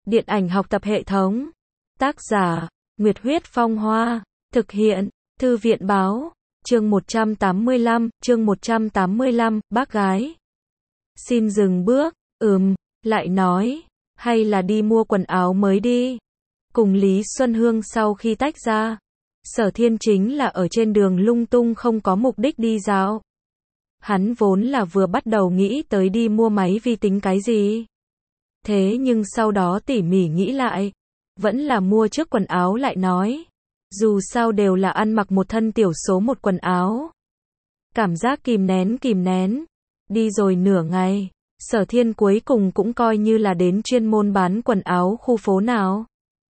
Điện ảnh học tập hệ thống. Tác giả, Nguyệt Huyết Phong Hoa. Thực hiện, Thư viện Báo. Chương 185, bác gái. Xin dừng bước, lại nói, hay là đi mua quần áo mới đi. Cùng Lý Xuân Hương sau khi tách ra, Sở Thiên chính là ở trên đường lung tung không có mục đích đi dạo. Hắn vốn là vừa bắt đầu nghĩ tới đi mua máy vi tính cái gì. Thế nhưng sau đó tỉ mỉ nghĩ lại, vẫn là mua trước quần áo lại nói. Dù sao đều là ăn mặc một thân tiểu số một quần áo. Cảm giác kìm nén. Đi rồi nửa ngày, Sở Thiên cuối cùng cũng coi như là đến chuyên môn bán quần áo khu phố nào.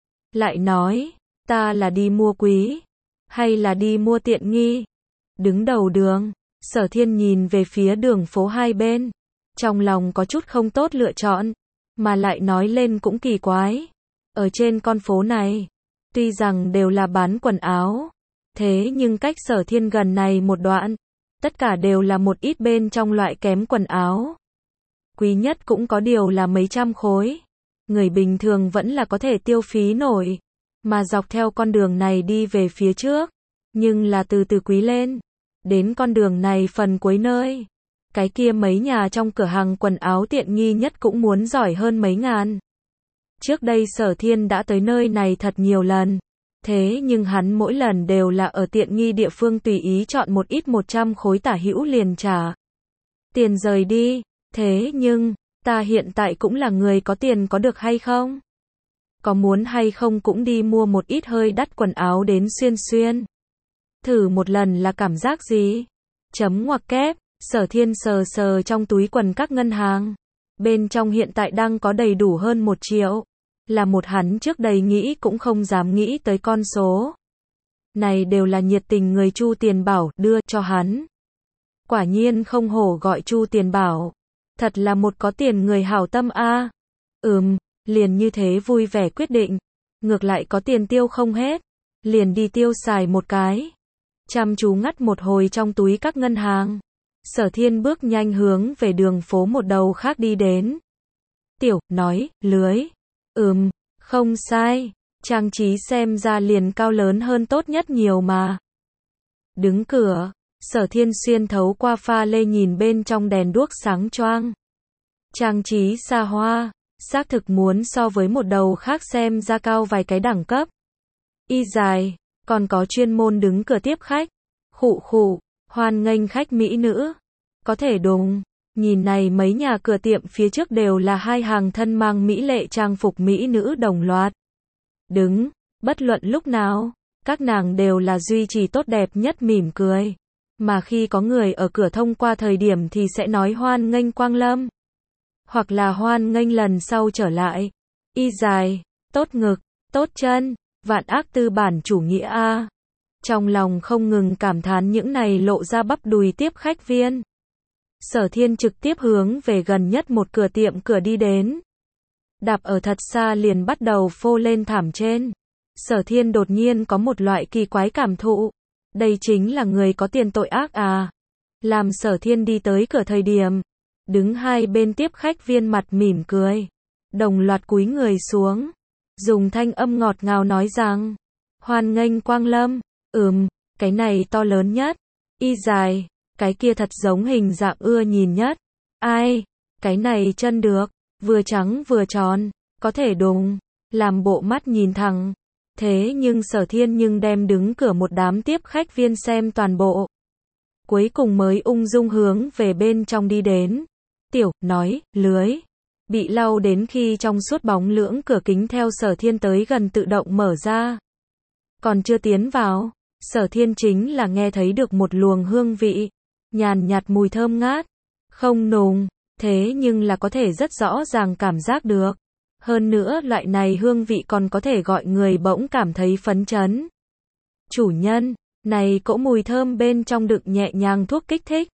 Lại nói, ta là đi mua quý, hay là đi mua tiện nghi? Đứng đầu đường, Sở Thiên nhìn về phía đường phố hai bên. Trong lòng có chút không tốt lựa chọn, mà lại nói lên cũng kỳ quái. Ở trên con phố này, tuy rằng đều là bán quần áo, thế nhưng cách Sở Thiên gần này một đoạn, tất cả đều là một ít bên trong loại kém quần áo. Quý nhất cũng có điều là mấy trăm khối. Người bình thường vẫn là có thể tiêu phí nổi. Mà dọc theo con đường này đi về phía trước, nhưng là từ từ quý lên. Đến con đường này phần cuối nơi, cái kia mấy nhà trong cửa hàng quần áo tiện nghi nhất cũng muốn giỏi hơn mấy ngàn. Trước đây Sở Thiên đã tới nơi này thật nhiều lần. Thế nhưng hắn mỗi lần đều là ở tiện nghi địa phương tùy ý chọn một ít 100 khối tả hữu liền trả tiền rời đi. Thế nhưng, ta hiện tại cũng là người có tiền có được hay không? Có muốn hay không cũng đi mua một ít hơi đắt quần áo đến xuyên. Thử một lần là cảm giác gì? Chấm ngoặc kép, Sở Thiên sờ trong túi quần các ngân hàng. Bên trong hiện tại đang có đầy đủ hơn 1 triệu. Là một hắn trước đây nghĩ cũng không dám nghĩ tới con số. Này đều là nhiệt tình người Chu Tiền Bảo đưa cho hắn. Quả nhiên không hổ gọi Chu Tiền Bảo. Thật là một có tiền người hảo tâm a. Liền như thế vui vẻ quyết định. Ngược lại có tiền tiêu không hết. Liền đi tiêu xài một cái. Chăm chú ngắt một hồi trong túi các ngân hàng. Sở Thiên bước nhanh hướng về đường phố một đầu khác đi đến. Tiểu, nói, lưới. Không sai. Trang trí xem ra liền cao lớn hơn tốt nhất nhiều mà. Đứng cửa, Sở Thiên xuyên thấu qua pha lê nhìn bên trong đèn đuốc sáng choang. Trang trí xa hoa, xác thực muốn so với một đầu khác xem ra cao vài cái đẳng cấp. Y dài, còn có chuyên môn đứng cửa tiếp khách. Khụ, hoan nghênh khách mỹ nữ. Có thể đùng. Nhìn này mấy nhà cửa tiệm phía trước đều là hai hàng thân mang mỹ lệ trang phục mỹ nữ đồng loạt. Đứng, bất luận lúc nào, các nàng đều là duy trì tốt đẹp nhất mỉm cười. Mà khi có người ở cửa thông qua thời điểm thì sẽ nói hoan nghênh quang lâm. Hoặc là hoan nghênh lần sau trở lại. Y dài, tốt ngực, tốt chân, vạn ác tư bản chủ nghĩa a. Trong lòng không ngừng cảm thán những này lộ ra bắp đùi tiếp khách viên. Sở Thiên trực tiếp hướng về gần nhất một cửa tiệm cửa đi đến. Đạp ở thật xa liền bắt đầu phô lên thảm trên. Sở Thiên đột nhiên có một loại kỳ quái cảm thụ. Đây chính là người có tiền tội ác à. Làm Sở Thiên đi tới cửa thời điểm. Đứng hai bên tiếp khách viên mặt mỉm cười. Đồng loạt cúi người xuống. Dùng thanh âm ngọt ngào nói rằng. Hoan nghênh quang lâm. Cái này to lớn nhất. Y dài. Cái kia thật giống hình dạng ưa nhìn nhất. Ai? Cái này chân được. Vừa trắng vừa tròn. Có thể đùng. Làm bộ mắt nhìn thẳng. Thế nhưng Sở Thiên nhưng đem đứng cửa một đám tiếp khách viên xem toàn bộ. Cuối cùng mới ung dung hướng về bên trong đi đến. Tiểu, nói, lưới. Bị lau đến khi trong suốt bóng lưỡng cửa kính theo Sở Thiên tới gần tự động mở ra. Còn chưa tiến vào, Sở Thiên chính là nghe thấy được một luồng hương vị. Nhàn nhạt mùi thơm ngát. Không nùng, thế nhưng là có thể rất rõ ràng cảm giác được. Hơn nữa loại này hương vị còn có thể gọi người bỗng cảm thấy phấn chấn. Chủ nhân, này cỗ mùi thơm bên trong đựng nhẹ nhàng thuốc kích thích.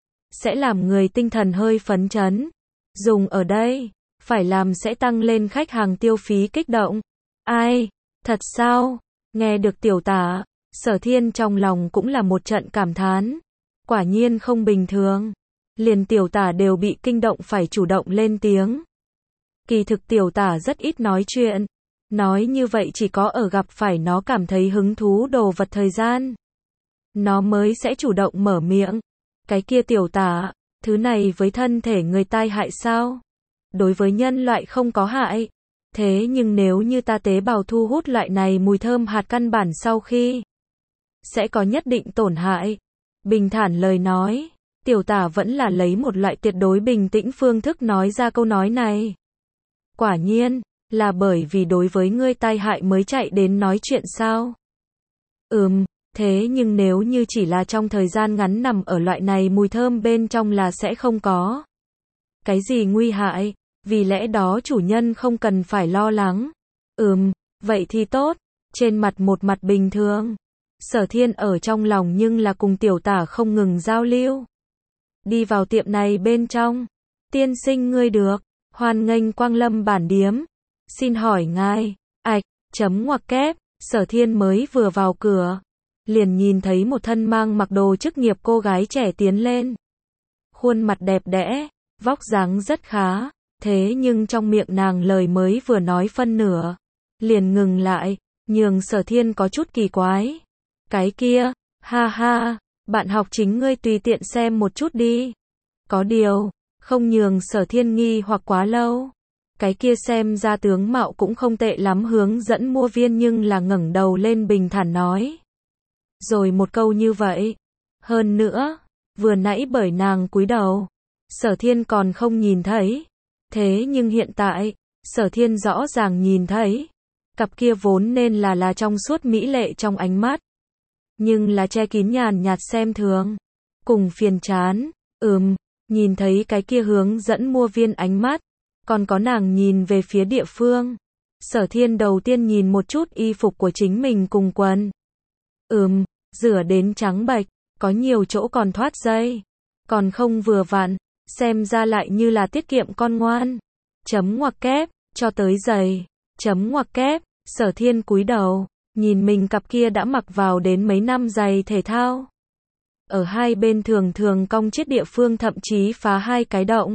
Sẽ làm người tinh thần hơi phấn chấn. Dùng ở đây, phải làm sẽ tăng lên khách hàng tiêu phí kích động. Ai? Thật sao? Nghe được tiểu tả, Sở Thiên trong lòng cũng là một trận cảm thán. Quả nhiên không bình thường. Liền tiểu tả đều bị kinh động phải chủ động lên tiếng. Kỳ thực tiểu tả rất ít nói chuyện. Nói như vậy chỉ có ở gặp phải nó cảm thấy hứng thú đồ vật thời gian, nó mới sẽ chủ động mở miệng. Cái kia tiểu tả, thứ này với thân thể người tai hại sao? Đối với nhân loại không có hại. Thế nhưng nếu như ta tế bào thu hút loại này mùi thơm hạt căn bản sau khi, sẽ có nhất định tổn hại. Bình thản lời nói, tiểu tả vẫn là lấy một loại tuyệt đối bình tĩnh phương thức nói ra câu nói này. Quả nhiên, là bởi vì đối với ngươi tai hại mới chạy đến nói chuyện sao? Thế nhưng nếu như chỉ là trong thời gian ngắn nằm ở loại này mùi thơm bên trong là sẽ không có cái gì nguy hại, vì lẽ đó chủ nhân không cần phải lo lắng. Vậy thì tốt. Trên mặt một mặt bình thường. Sở Thiên ở trong lòng nhưng là cùng tiểu tả không ngừng giao lưu. Đi vào tiệm này bên trong. Tiên sinh ngươi được, hoan nghênh quang lâm bản điếm. Xin hỏi ngài, ngoặc kép, Sở Thiên mới vừa vào cửa, liền nhìn thấy một thân mang mặc đồ chức nghiệp cô gái trẻ tiến lên. Khuôn mặt đẹp đẽ, vóc dáng rất khá, thế nhưng trong miệng nàng lời mới vừa nói phân nửa, liền ngừng lại, nhường Sở Thiên có chút kỳ quái. Cái kia, ha ha, bạn học chính ngươi tùy tiện xem một chút đi. Có điều, không nhường Sở Thiên nghi hoặc quá lâu. Cái kia xem ra tướng mạo cũng không tệ lắm hướng dẫn mua viên nhưng là ngẩng đầu lên bình thản nói. Rồi một câu như vậy. Hơn nữa, vừa nãy bởi nàng cúi đầu, Sở Thiên còn không nhìn thấy. Thế nhưng hiện tại, Sở Thiên rõ ràng nhìn thấy. Cặp kia vốn nên là trong suốt mỹ lệ trong ánh mắt. Nhưng là che kín nhàn nhạt xem thường. Cùng phiền chán. Nhìn thấy cái kia hướng dẫn mua viên ánh mắt. Còn có nàng nhìn về phía địa phương. Sở Thiên đầu tiên nhìn một chút y phục của chính mình cùng quần. Rửa đến trắng bạch, có nhiều chỗ còn thoát dây. Còn không vừa vặn, xem ra lại như là tiết kiệm con ngoan. Ngoặc kép, cho tới giày. Ngoặc kép, Sở Thiên cúi đầu, nhìn mình cặp kia đã mặc vào đến mấy năm giày thể thao. Ở hai bên thường thường cong chết địa phương thậm chí phá hai cái động.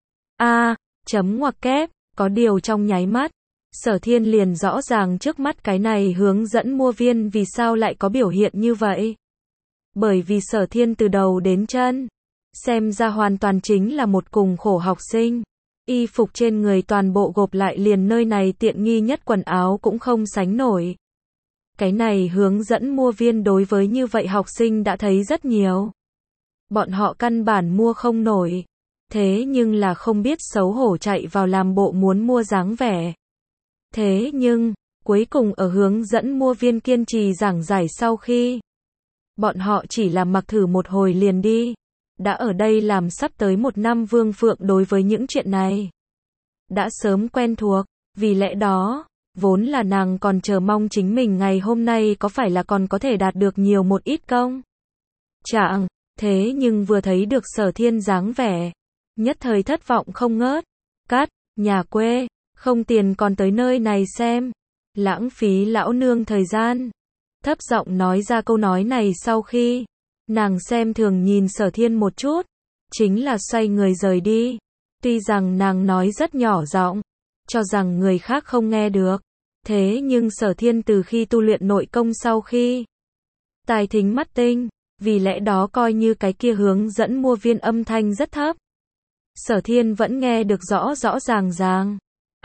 Ngoặc kép, có điều trong nháy mắt, Sở Thiên liền rõ ràng trước mắt cái này hướng dẫn mua viên vì sao lại có biểu hiện như vậy. Bởi vì Sở Thiên từ đầu đến chân, xem ra hoàn toàn chính là một cùng khổ học sinh. Y phục trên người toàn bộ gộp lại liền nơi này tiện nghi nhất quần áo cũng không sánh nổi. Cái này hướng dẫn mua viên đối với như vậy học sinh đã thấy rất nhiều. Bọn họ căn bản mua không nổi. Thế nhưng là không biết xấu hổ chạy vào làm bộ muốn mua dáng vẻ. Thế nhưng, cuối cùng ở hướng dẫn mua viên kiên trì giảng giải sau khi bọn họ chỉ là mặc thử một hồi liền đi. Đã ở đây làm sắp tới 1 năm Vương Phượng đối với những chuyện này đã sớm quen thuộc, vì lẽ đó, vốn là nàng còn chờ mong chính mình ngày hôm nay có phải là còn có thể đạt được nhiều một ít công trạng, thế nhưng vừa thấy được Sở Thiên dáng vẻ, nhất thời thất vọng không ngớt. Nhà quê, không tiền còn tới nơi này xem, lãng phí lão nương thời gian. Thấp giọng nói ra câu nói này sau khi nàng xem thường nhìn Sở Thiên một chút, chính là xoay người rời đi. Tuy rằng nàng nói rất nhỏ giọng, cho rằng người khác không nghe được, thế nhưng Sở Thiên từ khi tu luyện nội công sau khi tài thính mắt tinh, vì lẽ đó coi như cái kia hướng dẫn mua viên âm thanh rất thấp, Sở Thiên vẫn nghe được rõ rõ ràng ràng.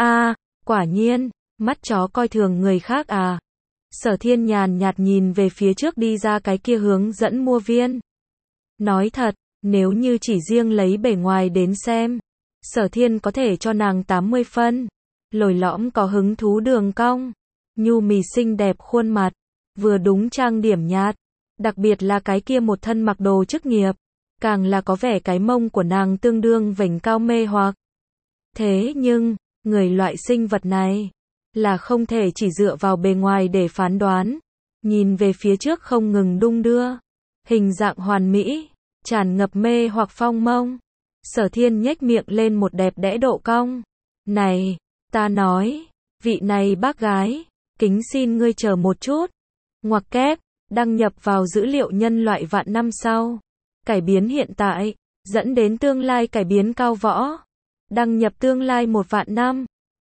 Quả nhiên, mắt chó coi thường người khác à. Sở Thiên nhàn nhạt nhìn về phía trước đi ra cái kia hướng dẫn mua viên. Nói thật, nếu như chỉ riêng lấy bề ngoài đến xem, Sở Thiên có thể cho nàng 80 phân. Lồi lõm có hứng thú đường cong, nhu mì xinh đẹp khuôn mặt, vừa đúng trang điểm nhạt, đặc biệt là cái kia một thân mặc đồ chức nghiệp, càng là có vẻ cái mông của nàng tương đương vểnh cao mê hoặc. Thế nhưng, người loại sinh vật này là không thể chỉ dựa vào bề ngoài để phán đoán. Nhìn về phía trước không ngừng đung đưa, hình dạng hoàn mỹ, tràn ngập mê hoặc phong mông. Sở Thiên nhếch miệng lên một đẹp đẽ độ cong. Này, ta nói, vị này bác gái, kính xin ngươi chờ một chút. Ngoặc kép, đăng nhập vào dữ liệu nhân loại vạn năm sau. Cải biến hiện tại, dẫn đến tương lai cải biến cao võ. Đăng nhập tương lai 1 vạn năm.